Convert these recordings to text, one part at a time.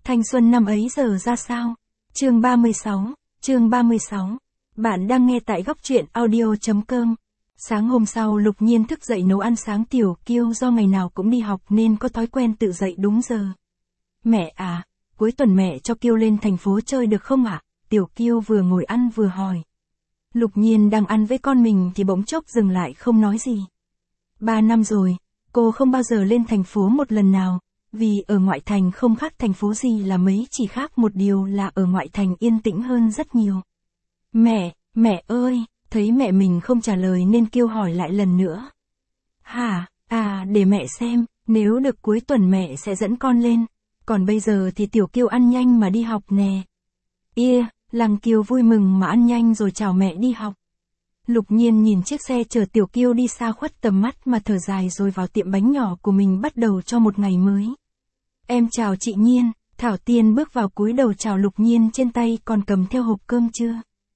Thanh xuân năm ấy giờ ra sao? Chương 36. Bạn đang nghe tại góc truyện audio.com. Sáng hôm sau Lục Nhiên thức dậy nấu ăn sáng Tiểu Kiêu do ngày nào cũng đi học nên có thói quen tự dậy đúng giờ. Mẹ à, cuối tuần mẹ cho Kiêu lên thành phố chơi được không ạ? Tiểu Kiêu vừa ngồi ăn vừa hỏi. Lục Nhiên đang ăn với con mình thì bỗng chốc dừng lại không nói gì. 3 năm rồi, cô không bao giờ lên thành phố một lần nào. Vì ở ngoại thành không khác thành phố gì là mấy, chỉ khác một điều là ở ngoại thành yên tĩnh hơn rất nhiều. Mẹ ơi, thấy mẹ mình không trả lời nên Kiêu hỏi lại lần nữa. Hả, để mẹ xem, nếu được cuối tuần mẹ sẽ dẫn con lên, còn bây giờ thì Tiểu Kiêu ăn nhanh mà đi học nè. Lăng Kiêu vui mừng mà ăn nhanh rồi chào mẹ đi học. Lục Nhiên nhìn chiếc xe chở Tiểu Kiêu đi xa khuất tầm mắt mà thở dài rồi vào tiệm bánh nhỏ của mình bắt đầu cho một ngày mới. Em chào chị Nhiên, Thảo Tiên bước vào cúi đầu chào Lục Nhiên, trên tay còn cầm theo hộp cơm chưa?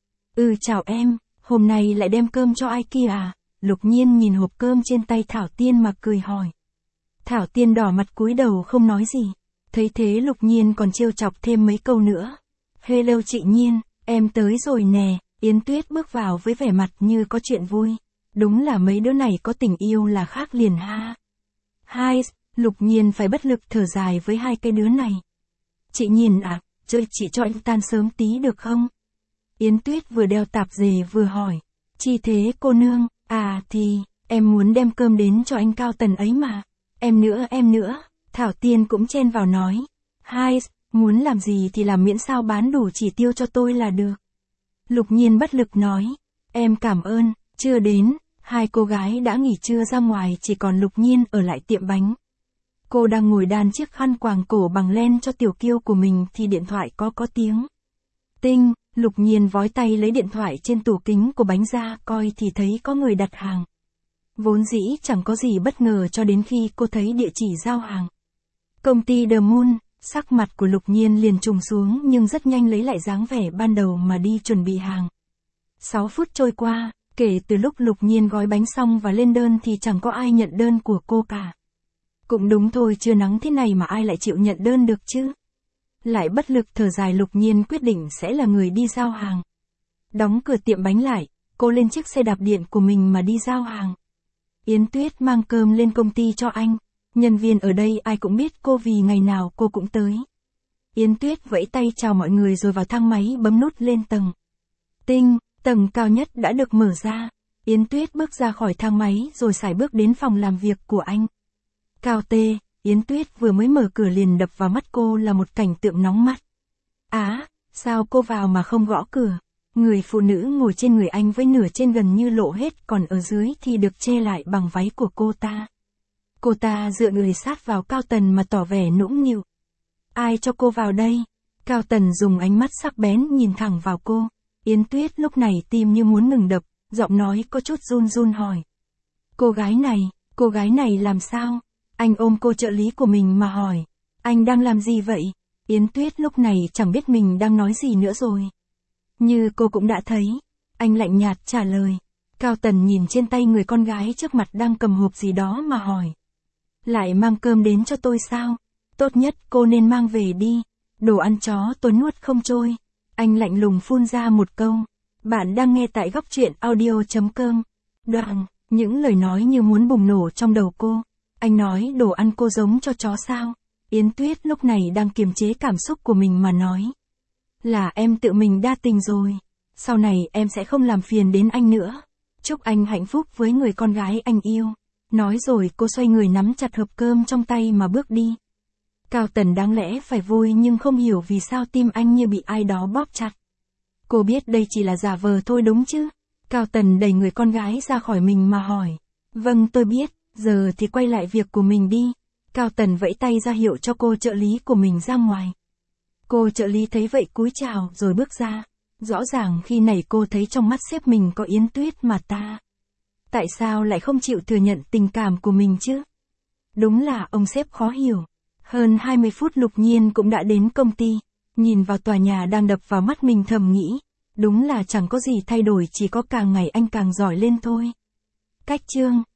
Chào em, hôm nay lại đem cơm cho ai kia à? Lục Nhiên nhìn hộp cơm trên tay Thảo Tiên mà cười hỏi. Thảo Tiên đỏ mặt cúi đầu không nói gì. Thấy thế Lục Nhiên còn trêu chọc thêm mấy câu nữa. Hello chị Nhiên, em tới rồi nè. Yến Tuyết bước vào với vẻ mặt như có chuyện vui. Đúng là mấy đứa này có tình yêu là khác liền ha. Hai, Lục Nhiên phải bất lực thở dài với hai cái đứa này. Chị Nhiên à, chơi chị cho anh tan sớm tí được không? Yến Tuyết vừa đeo tạp dề vừa hỏi. Chi thế cô nương? Thì, em muốn đem cơm đến cho anh Cao Tần ấy mà. Em nữa. Thảo Tiên cũng chen vào nói. Hai, muốn làm gì thì làm miễn sao bán đủ chỉ tiêu cho tôi là được. Lục Nhiên bất lực nói. Em cảm ơn, chưa đến. Hai cô gái đã nghỉ trưa ra ngoài, chỉ còn Lục Nhiên ở lại tiệm bánh. Cô đang ngồi đan chiếc khăn quàng cổ bằng len cho Tiểu Kiêu của mình thì điện thoại có tiếng. Tinh, Lục Nhiên vói tay lấy điện thoại trên tủ kính của bánh ra coi thì thấy có người đặt hàng. Vốn dĩ chẳng có gì bất ngờ cho đến khi cô thấy địa chỉ giao hàng. Công ty The Moon, sắc mặt của Lục Nhiên liền trùng xuống nhưng rất nhanh lấy lại dáng vẻ ban đầu mà đi chuẩn bị hàng. 6 phút trôi qua, kể từ lúc Lục Nhiên gói bánh xong và lên đơn thì chẳng có ai nhận đơn của cô cả. Cũng đúng thôi, trưa nắng thế này mà ai lại chịu nhận đơn được chứ. Lại bất lực thở dài, Lục Nhiên quyết định sẽ là người đi giao hàng. Đóng cửa tiệm bánh lại, cô lên chiếc xe đạp điện của mình mà đi giao hàng. Yến Tuyết mang cơm lên công ty cho anh. Nhân viên ở đây ai cũng biết cô vì ngày nào cô cũng tới. Yến Tuyết vẫy tay chào mọi người rồi vào thang máy bấm nút lên tầng. Tinh, tầng cao nhất đã được mở ra. Yến Tuyết bước ra khỏi thang máy rồi sải bước đến phòng làm việc của anh. Cao Tê, Yến Tuyết vừa mới mở cửa liền đập vào mắt cô là một cảnh tượng nóng mắt. Sao cô vào mà không gõ cửa? Người phụ nữ ngồi trên người anh với nửa trên gần như lộ hết, còn ở dưới thì được che lại bằng váy của cô ta. Cô ta dựa người sát vào Cao Tần mà tỏ vẻ nũng nịu. Ai cho cô vào đây? Cao Tần dùng ánh mắt sắc bén nhìn thẳng vào cô. Yến Tuyết lúc này tim như muốn ngừng đập, giọng nói có chút run hỏi. Cô gái này làm sao? Anh ôm cô trợ lý của mình mà hỏi. Anh đang làm gì vậy? Yến Tuyết lúc này chẳng biết mình đang nói gì nữa rồi. Như cô cũng đã thấy. Anh lạnh nhạt trả lời. Cao Tần nhìn trên tay người con gái trước mặt đang cầm hộp gì đó mà hỏi. Lại mang cơm đến cho tôi sao? Tốt nhất cô nên mang về đi. Đồ ăn chó tôi nuốt không trôi. Anh lạnh lùng phun ra một câu. Bạn đang nghe tại góc truyện audio.com. Đoạn, những lời nói như muốn bùng nổ trong đầu cô. Anh nói đồ ăn cô giống cho chó sao? Yến Tuyết lúc này đang kiềm chế cảm xúc của mình mà nói. Là em tự mình đa tình rồi. Sau này em sẽ không làm phiền đến anh nữa. Chúc anh hạnh phúc với người con gái anh yêu. Nói rồi cô xoay người nắm chặt hộp cơm trong tay mà bước đi. Cao Tần đáng lẽ phải vui nhưng không hiểu vì sao tim anh như bị ai đó bóp chặt. Cô biết đây chỉ là giả vờ thôi đúng chứ? Cao Tần đẩy người con gái ra khỏi mình mà hỏi. Vâng tôi biết, giờ thì quay lại việc của mình đi. Cao Tần vẫy tay ra hiệu cho cô trợ lý của mình ra ngoài. Cô trợ lý thấy vậy cúi chào rồi bước ra. Rõ ràng khi này cô thấy trong mắt sếp mình có Yến Tuyết mà ta. Tại sao lại không chịu thừa nhận tình cảm của mình chứ? Đúng là ông sếp khó hiểu. Hơn 20 phút Lục Nhiên cũng đã đến công ty. Nhìn vào tòa nhà đang đập vào mắt mình thầm nghĩ. Đúng là chẳng có gì thay đổi, chỉ có càng ngày anh càng giỏi lên thôi. Cách chương